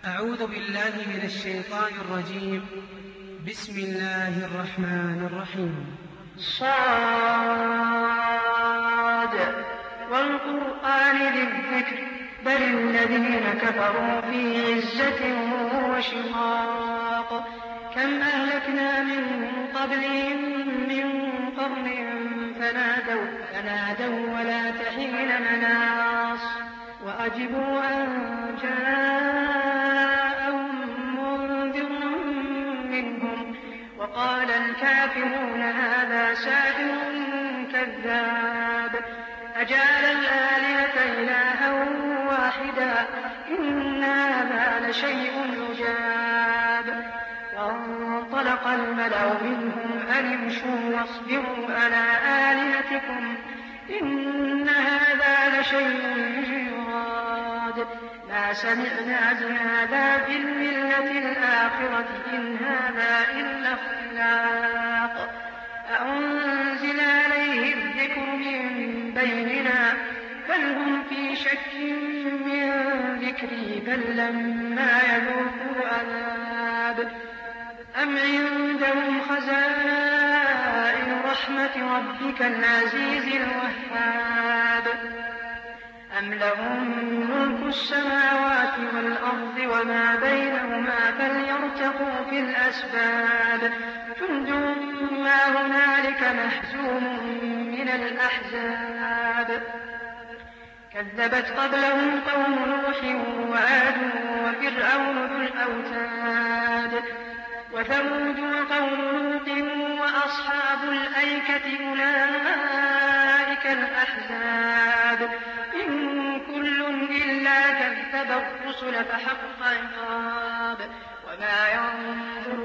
أعوذ بالله من الشيطان الرجيم. بسم الله الرحمن الرحيم. صاد والقرآن ذي الذكر بل الذين كفروا في عزة وشقاق كم أهلكنا من قبلهم من قرن فنادوا ولا تحين مناص وأجبوا أن جاءهم منذر منهم وقال الكافرون هذا ساحر كذاب أجعل الآلهة إلها واحدا إن هذا لشيء عجاب وانطلق الملأ منهم أن امشوا واصبروا على آلهتكم إن هذا لشيء يراد ما سمعنا بهذا في الملة الآخرة إن هذا إلا اختلاق أأنزل عليه الذكر من بيننا بل هم في شك من ذكري بل لما يذوقوا عذاب أم عندهم خزائن رحمة ربك العزيز الوهاب أم لهم ملك السماوات والأرض وما بينهما فليرتقوا في الأسباب جند ما هنالك محزوم من الأحزاب كذبت قبلهم قوم نوح وعاد وفرعون ذو الأوتاد وثمود وقوم لوط وأصحاب الأيكة أولئك الأحزاب إن كل إلا كذب الرسل فحق عقاب وما ينظر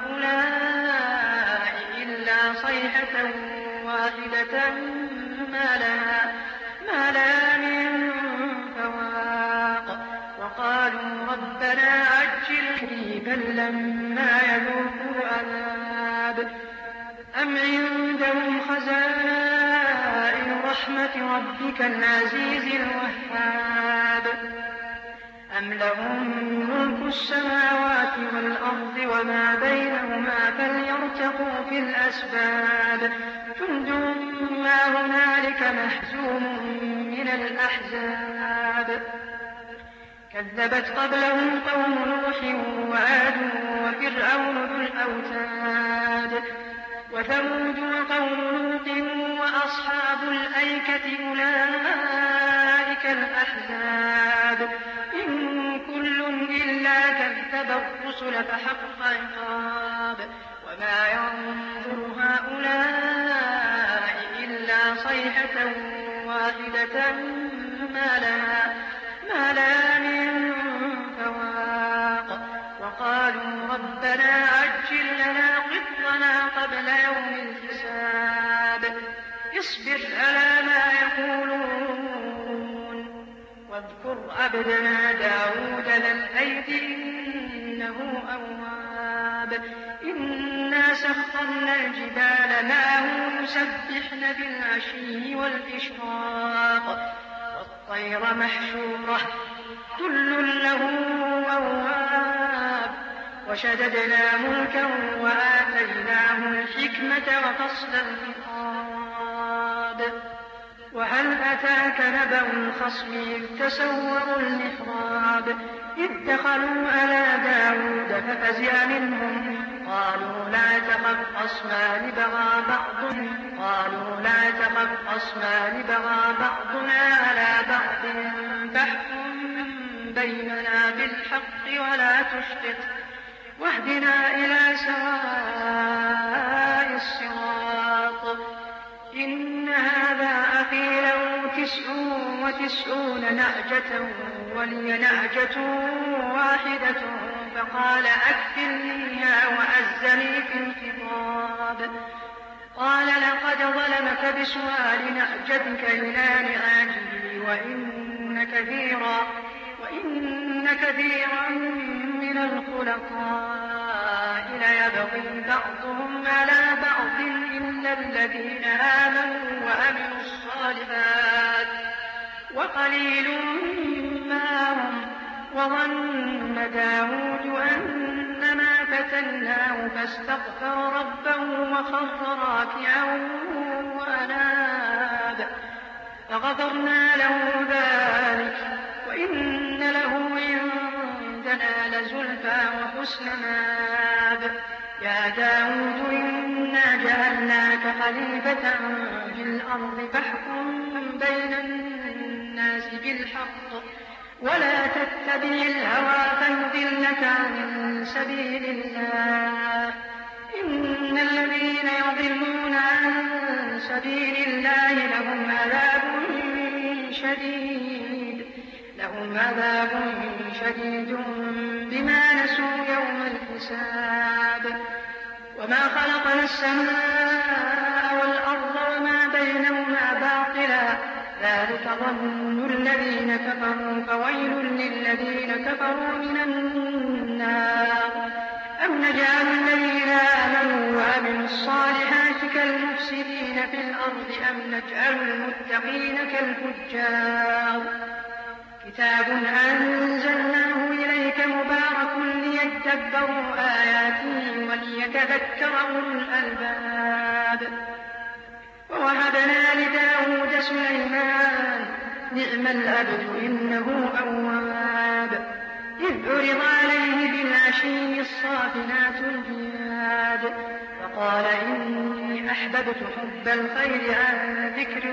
هؤلاء إلا صيحة واحدة ما لها من فواق وقالوا ربنا عجل بل لما يذوقوا عذاب أم عندهم خزائن رحمة ربك العزيز الوهاب أم لهم ملك السماوات والأرض وما بينهما فليرتقوا في الأسباب جند ما هنالك محزوم من الأحزاب كذبت قبلهم قوم نوح وعاد وفرعون ذو الأوتاد وثمود وقوم لوط وأصحاب الأيكة أولئك الأحزاب إن كل إلا كذب الرسل فحق عقاب وما ينظر هؤلاء إلا صيحة واحدة ما لها من فواق وقالوا ربنا عجل لنا قطنا قبل يوم الحساب اصبر على ما يقولون واذكر عبدنا داود ذا الأيد إنه أواب إنا سخرنا الجبال معه يسبحن بالعشي والإشراق والطير محشورة كل له أواب وشددنا ملكا وآتيناه الحكمة وفصل الخطاب وهل أتاك نبأ الخصم إذ تسوروا المحراب إذ دخلوا على داود ففزع منهم قالوا لا تخف خصمان بغى بعضنا على بعض فاحكم بيننا بالحق ولا تشطط واهدنا إلى سواء الصراط إن هذا أخي له 99 نعجة ولي نعجة واحدة فقال أكفلنيها وأزني في الخطاب قال لقد ظلمك بسؤال نعجتك إلى نعاجه وإن كثيرا من الخلقاء ليبغي بعضهم على بعض إلا الذين آمنوا وعملوا الصالحات وقليل ما هم وظن داود أنما فتناه فاستغفر ربه وخر راكعا وأناب فغفرنا له ذلك وإن له عندنا لزلفى وحسن مآب يا داود إنا جعلناك خليفة في الأرض فاحكم بين الناس بالحق ولا تتبع الهوى فيضلك عن سبيل الله إن الذين يضلون عن سبيل الله لهم عذاب شديد بما نسوا يوم الحساب وما خلقنا السماء والأرض وما بينهما باطلا ذلك ظن الذين كفروا فويل للذين كفروا من النار أم نجعل الذين آمنوا وعملوا الصالحات كالمفسدين في الأرض أم نجعل المتقين كالفجار كتاب أنزلناه إليك مبارك ليدبروا آياته وليتذكر أولو الألباب ووهبنا لداود سليمان نعم العبد إنه أواب إذ عرض عليه بالعشي الصافنات الجياد فقال إني أحببت حب الخير عن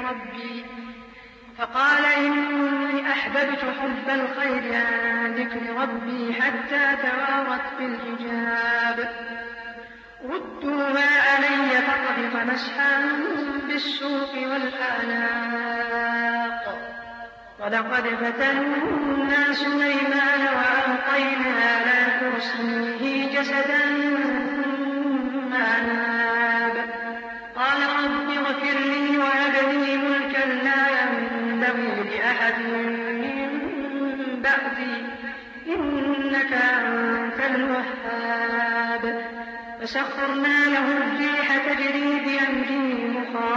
ذكر ربي حتى توارت بالحجاب ردوها علي فطفق مسحا بالسوق والأعناق ولقد فتنا سليمان وألقينا على كرسيه جسدا ثم أناب قال رب اغفر لي وهب لي ملكا لا ينبغي لأحد من بعدي إنك أنت الوهاب فسخرنا له الريح تجري بأمره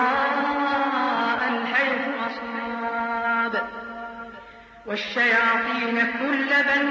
رخاء حيث أصاب والشياطين كل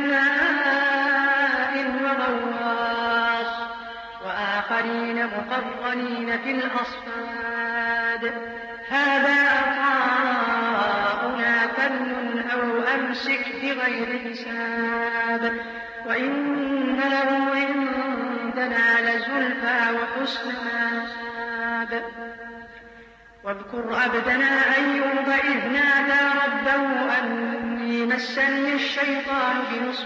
بناء وغواص وآخرين مقرنين في الأصفاد هذا عطاؤنا فامنن أو أمسك بغير حساب وإن له عندنا لزلفى وحسن مآب واذكر عبدنا أيوب إذ نادى ربه أني مسني الشيطان بنصب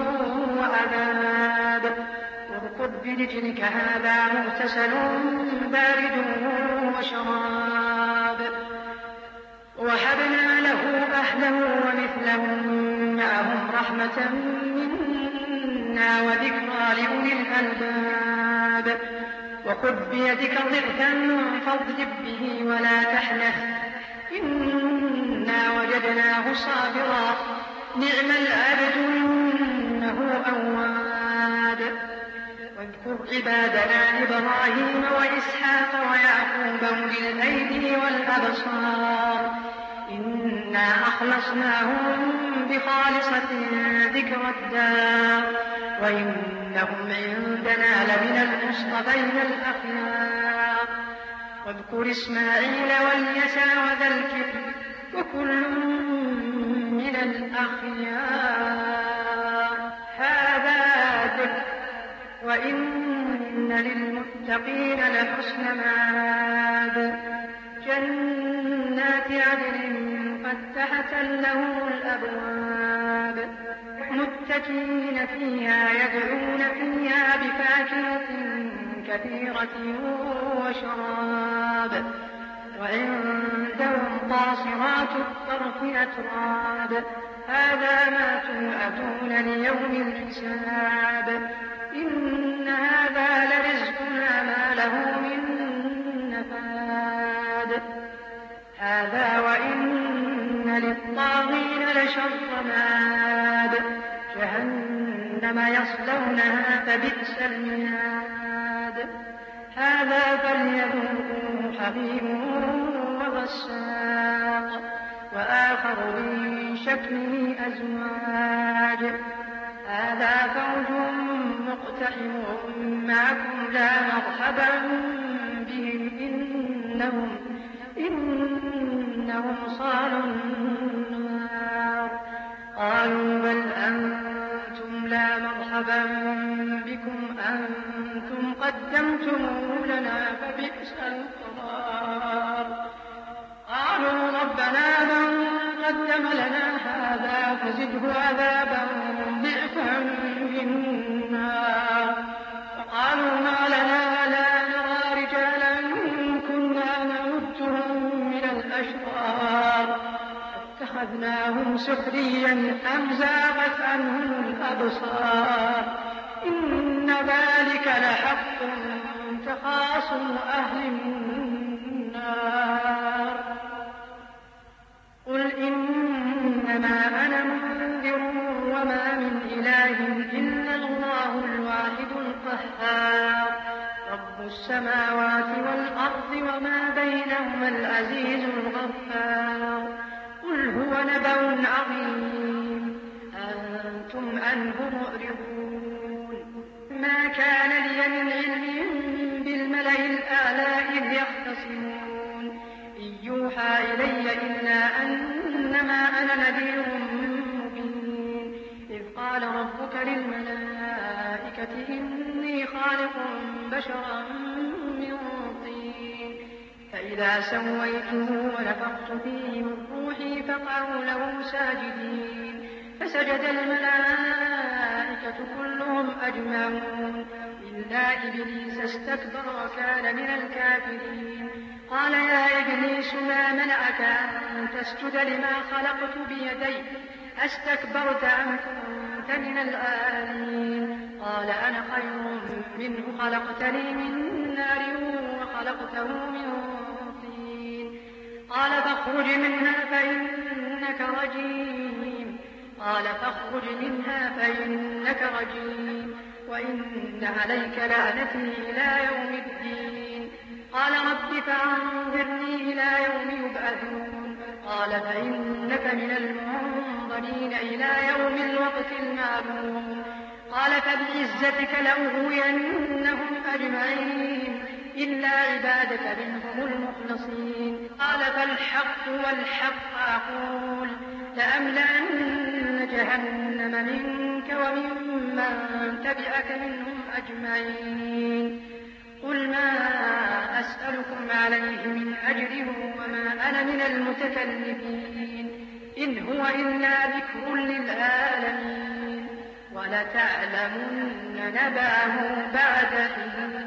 وعذاب واركض برجلك هذا مغتسل بارد وشراب ووهبنا له أهله ومثلهم معهم رحمة منا وذكرى لأولي الألباب وخذ بيدك ضغثا فاضرب به ولا تحنث إنا وجدناه صابرا نعم العبد إنه أواب واذكر عبادنا إبراهيم وإسحاق ويعقوب أولي الأيدي والأبصار إنا أخلصناهم بخالصة ذكر الدار وإنهم عندنا لمن المصطفين الأخيار واذكر إسماعيل واليسع وذا الكفل وكل من الأخيار هذا ذكر وإن للمتقين لحسن مآب جنات عدن مفتحة لهم الأبواب متكئين فيها يدعون فيها بفاكهة كثيرة وشراب وعندهم قاصرات الطرف أتراب هذا ما توعدون ليوم الحساب إن هذا لرزقنا ما له من نفاد هذا وإن للطاغين لشر مآب جهنم يصلونها فبئس المهاد هذا فليذوقوه حميم وغساق وآخر من شكله أزواج هذا فوج مقتحم معكم لا مرحبا بهم إنهم صالوا النار. قالوا بل أنتم لا مرحبا بكم أنتم قدمتموه لنا فبئس القرار. قالوا ربنا من قدم لنا هذا فزده عذابا ضعفا في النار. فقالوا ما لنا لا نرى رجالا كنا نعدهم من الأشرار اتخذناهم سخريا أم زاغت عنهم الأبصار إن ذلك لحق تخاصم أهل النار. قل إنما أنا منذر وما من إله إلا الله الواحد القهار رب السماوات والأرض وما بينهما العزيز الغفار. قل هو نبأ عظيم أنتم عنه معرضون. ما كان لي من علم بالملأ الأعلى إذ يختصمون إن يوحى إلي إلا أنما أنا نذير مبين. إذ قال ربك للملائكة إني خالق بشرا من طين فإذا سويته ونفخت فيه من روحي فقعوا له ساجدين. فسجد الملائكة كلهم أجمعون إلا إبليس استكبر وكان من الكافرين. قال يا إبليس ما منعك أن تسجد لما خلقت بيدي أستكبرت أم كنت من العالين. قال أنا خير منه خلقتني من نار وخلقته من طين. قال فاخرج منها فإنك رجيم. قال فاخرج منها فإنك رجيم وإن عليك لعنتي إلى يوم الدين. قال رب فأنظرني إلى يوم يبعثون. قال فإنك من المنظرين إلى يوم الوقت المعلوم. قال فبعزتك لأغوينهم أجمعين إلا عبادك منهم المخلصين. قال فالحق والحق أقول لأملأن جهنم منك وممن تبعك منهم أجمعين. قل ما أسألكم عليه من أجر وما أنا من المتكلفين إن هو إلا ذكر للعالمين ولتعلمن نبأه بعد حين.